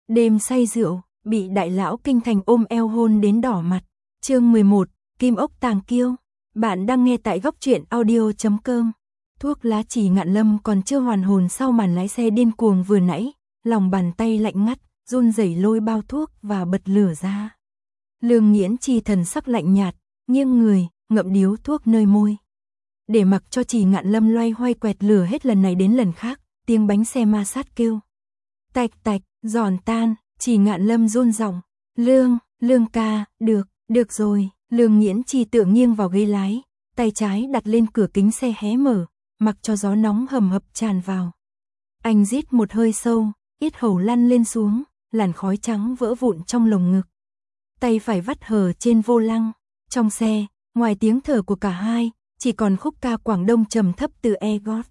Đêm say rượu, bị đại lão kinh thành ôm eo hôn đến đỏ mặt. Chương 11, Kim ốc tàng kiêu. Bạn đang nghe tại góc truyện audio.com. Thuốc lá Trì Ngạn Lâm còn chưa hoàn hồn sau màn lái xe điên cuồng vừa nãy, lòng bàn tay lạnh ngắt, run rẩy lôi bao thuốc và bật lửa ra. Lương Nghiễn Chi thần sắc lạnh nhạt, nghiêng người, ngậm điếu thuốc nơi môi. Để mặc cho Trì Ngạn Lâm loay hoay quẹt lửa hết lần này đến lần khác, tiếng bánh xe ma sát kêu. Tạch tạch, giòn tan, Trì Ngạn Lâm run giọng. Lương ca, được rồi. Lương Nghiễn Chi tựa nghiêng vào ghế lái, tay trái đặt lên cửa kính xe hé mở, mặc cho gió nóng hầm hập tràn vào. Anh rít một hơi sâu, yết hầu lăn lên xuống, làn khói trắng vỡ vụn trong lồng ngực. Tay phải vắt hờ trên vô lăng. Trong xe, ngoài tiếng thở của cả hai, chỉ còn khúc ca Quảng Đông trầm thấp từ Egot.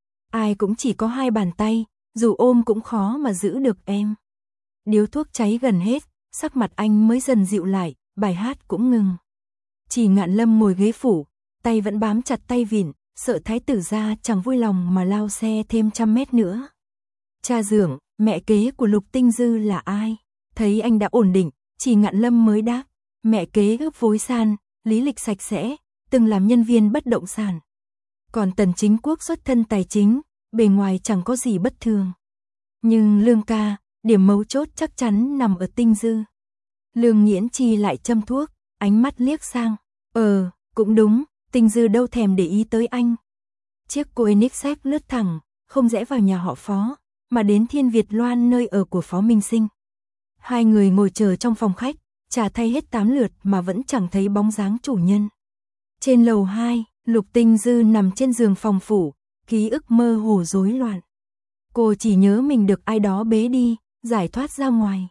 Ai cũng chỉ có hai bàn tay, dù ôm cũng khó mà giữ được em. Điếu thuốc cháy gần hết, sắc mặt anh mới dần dịu lại, bài hát cũng ngừng. Trì Ngạn Lâm ngồi ghế phủ, tay vẫn bám chặt tay vịn, sợ thái tử gia chẳng vui lòng mà lao xe thêm 100 mét nữa. Cha dượng, mẹ kế của Lục Tinh Dư là ai? Thấy anh đã ổn định, Trì Ngạn Lâm mới đáp, mẹ kế gấp vối san, lý lịch sạch sẽ, từng làm nhân viên bất động sản. Còn Tần Chính Quốc xuất thân tài chính, bề ngoài chẳng có gì bất thường. Nhưng Lương ca, điểm mấu chốt chắc chắn nằm ở Tinh Dư. Lương Nghiễn Chi lại châm thuốc, ánh mắt liếc sang. Cũng đúng, Tinh Dư đâu thèm để ý tới anh. Chiếc Koenigsegg lướt thẳng, không rẽ vào nhà họ Phó, mà đến Thiên Việt Loan nơi ở của Phó Minh Sinh. Hai người ngồi chờ trong phòng khách, trà thay hết 8 lượt mà vẫn chẳng thấy bóng dáng chủ nhân. Trên lầu 2, Lục Tinh Dư nằm trên giường phòng phủ, ký ức mơ hồ rối loạn. Cô chỉ nhớ mình được ai đó bế đi, giải thoát ra ngoài.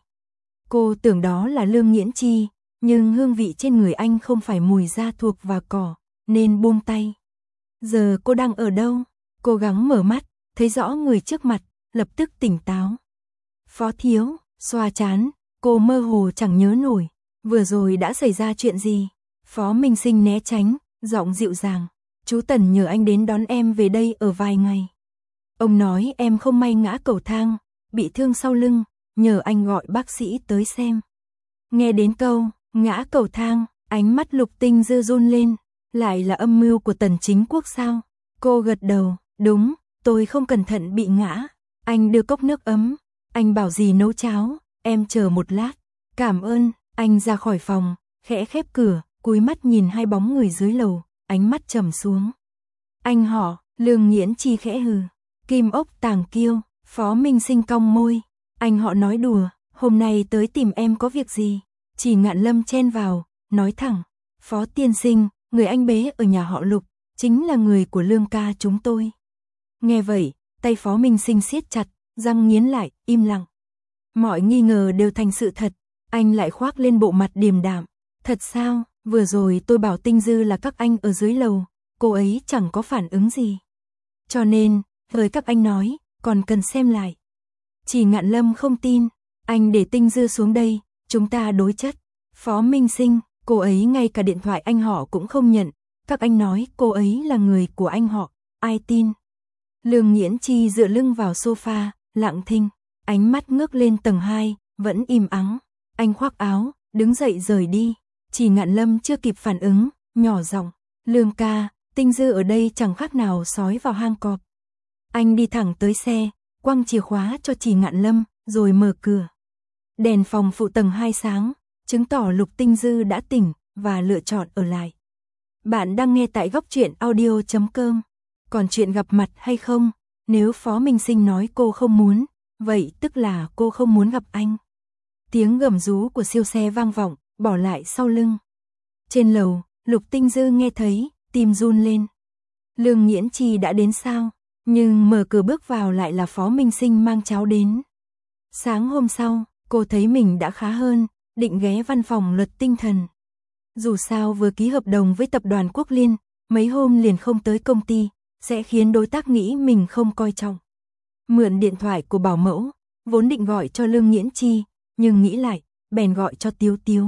Cô tưởng đó là Lương Nghiễn Chi, nhưng hương vị trên người anh không phải mùi da thuộc và cỏ, nên buông tay. Giờ cô đang ở đâu? Cố gắng mở mắt, thấy rõ người trước mặt, lập tức tỉnh táo. Phó thiếu, xoa trán, cô mơ hồ chẳng nhớ nổi, vừa rồi đã xảy ra chuyện gì. Phó Minh Sinh né tránh, giọng dịu dàng, chú Tần nhờ anh đến đón em về đây ở vài ngày. Ông nói em không may ngã cầu thang, bị thương sau lưng, nhờ anh gọi bác sĩ tới xem. Nghe đến câu, ngã cầu thang, ánh mắt Lục Tinh Dư run lên, lại là âm mưu của Tần Chính Quốc sao? Cô gật đầu, đúng, tôi không cẩn thận bị ngã. Anh đưa cốc nước ấm, anh bảo gì nấu cháo, em chờ một lát. Cảm ơn, anh ra khỏi phòng, khẽ khép cửa, cúi mắt nhìn hai bóng người dưới lầu, ánh mắt trầm xuống. Anh họ, Lương Nghiễn Chi khẽ hừ. Kim ốc tàng kiêu, Phó Minh Sinh cong môi. Anh họ nói đùa, hôm nay tới tìm em có việc gì? Trì Ngạn Lâm chen vào, nói thẳng. Phó tiên sinh, người anh bế ở nhà họ Lục, chính là người của Lương ca chúng tôi. Nghe vậy, tay Phó Minh Sinh siết chặt, răng nghiến lại, im lặng. Mọi nghi ngờ đều thành sự thật, anh lại khoác lên bộ mặt điềm đạm. Thật sao, vừa rồi tôi bảo Tinh Dư là các anh ở dưới lầu, cô ấy chẳng có phản ứng gì. Cho nên, lời các anh nói, còn cần xem lại. Trì Ngạn Lâm không tin, anh để Tinh Dư xuống đây, chúng ta đối chất. Phó Minh Sinh, cô ấy ngay cả điện thoại anh họ cũng không nhận, các anh nói cô ấy là người của anh họ, ai tin. Lương Nghiễn Chi dựa lưng vào sofa, lặng thinh, ánh mắt ngước lên tầng 2, vẫn im ắng. Anh khoác áo, đứng dậy rời đi. Trì Ngạn Lâm chưa kịp phản ứng, nhỏ giọng, Lương ca, Tinh Dư ở đây chẳng khác nào sói vào hang cọp. Anh đi thẳng tới xe, quăng chìa khóa cho Trì Ngạn Lâm, rồi mở cửa. Đèn phòng phụ tầng 2 sáng, chứng tỏ Lục Tinh Dư đã tỉnh và lựa chọn ở lại. Bạn đang nghe tại góc truyện audio.com. Còn chuyện gặp mặt hay không, nếu Phó Minh Sinh nói cô không muốn, vậy tức là cô không muốn gặp anh. Tiếng gầm rú của siêu xe vang vọng, bỏ lại sau lưng. Trên lầu, Lục Tinh Dư nghe thấy, tim run lên. Lương Nghiễn Chi đã đến sao? Nhưng mở cửa bước vào lại là Phó Minh Sinh mang cháo đến. Sáng hôm sau, cô thấy mình đã khá hơn, định ghé văn phòng luật tinh thần. Dù sao vừa ký hợp đồng với tập đoàn Quốc Liên, mấy hôm liền không tới công ty, sẽ khiến đối tác nghĩ mình không coi trọng. Mượn điện thoại của bảo mẫu, vốn định gọi cho Lương Nghiễn Chi, nhưng nghĩ lại, bèn gọi cho Tiếu Tiếu.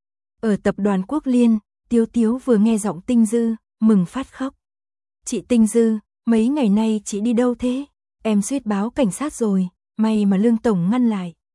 Ở tập đoàn Quốc Liên, Tiếu Tiếu vừa nghe giọng Tinh Dư, mừng phát khóc. Chị Tinh Dư, mấy ngày nay chị đi đâu thế? Em suýt báo cảnh sát rồi, may mà Lương tổng ngăn lại.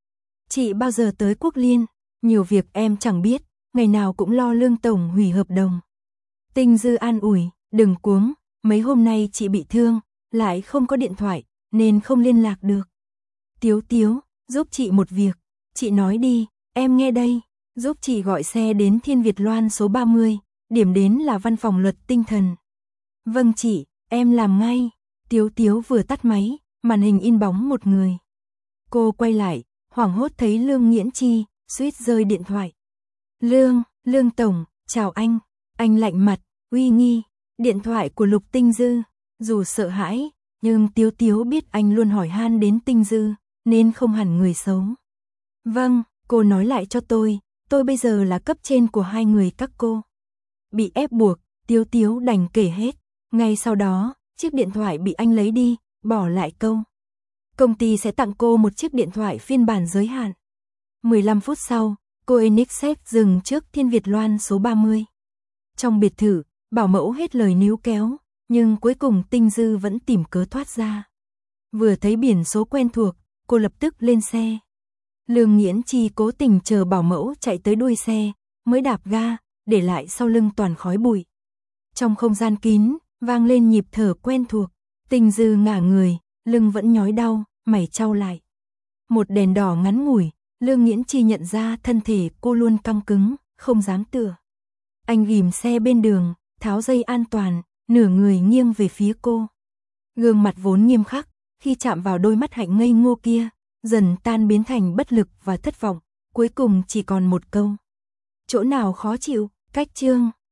Chị bao giờ tới Quốc Liên, nhiều việc em chẳng biết, ngày nào cũng lo Lương tổng hủy hợp đồng. Tinh Dư an ủi, đừng cuống, mấy hôm nay chị bị thương, lại không có điện thoại, nên không liên lạc được. Tiếu Tiếu, giúp chị một việc, chị nói đi, em nghe đây, giúp chị gọi xe đến Thiên Việt Loan số 30, điểm đến là văn phòng luật tinh thần. Vâng chị, em làm ngay. Tiếu Tiếu vừa tắt máy, màn hình in bóng một người. Cô quay lại, hoảng hốt thấy Lương Nghiễn Chi, suýt rơi điện thoại. Lương tổng, chào anh lạnh mặt, uy nghi, điện thoại của Lục Tinh Dư, dù sợ hãi, nhưng Tiếu Tiếu biết anh luôn hỏi han đến Tinh Dư, nên không hẳn người xấu. Vâng, cô nói lại cho tôi bây giờ là cấp trên của hai người các cô. Bị ép buộc, Tiếu Tiếu đành kể hết, ngay sau đó, chiếc điện thoại bị anh lấy đi, bỏ lại câu. Công ty sẽ tặng cô một chiếc điện thoại phiên bản giới hạn. 15 phút sau, cô Enixet dừng trước Thiên Việt Loan số 30. Trong biệt thự, bảo mẫu hết lời níu kéo, nhưng cuối cùng Tinh Dư vẫn tìm cớ thoát ra. Vừa thấy biển số quen thuộc, cô lập tức lên xe. Lương Nghiễn Chi cố tình chờ bảo mẫu chạy tới đuôi xe, mới đạp ga, để lại sau lưng toàn khói bụi. Trong không gian kín, vang lên nhịp thở quen thuộc, Tinh Dư ngả người, lưng vẫn nhói đau, mày chau lại. Một đèn đỏ ngắn ngủi, Lương Nghiễn Chi nhận ra thân thể cô luôn căng cứng, không dám tựa. Anh ghim xe bên đường, tháo dây an toàn, nửa người nghiêng về phía cô. Gương mặt vốn nghiêm khắc, khi chạm vào đôi mắt hạnh ngây ngô kia, dần tan biến thành bất lực và thất vọng, cuối cùng chỉ còn một câu. Chỗ nào khó chịu, cách chương.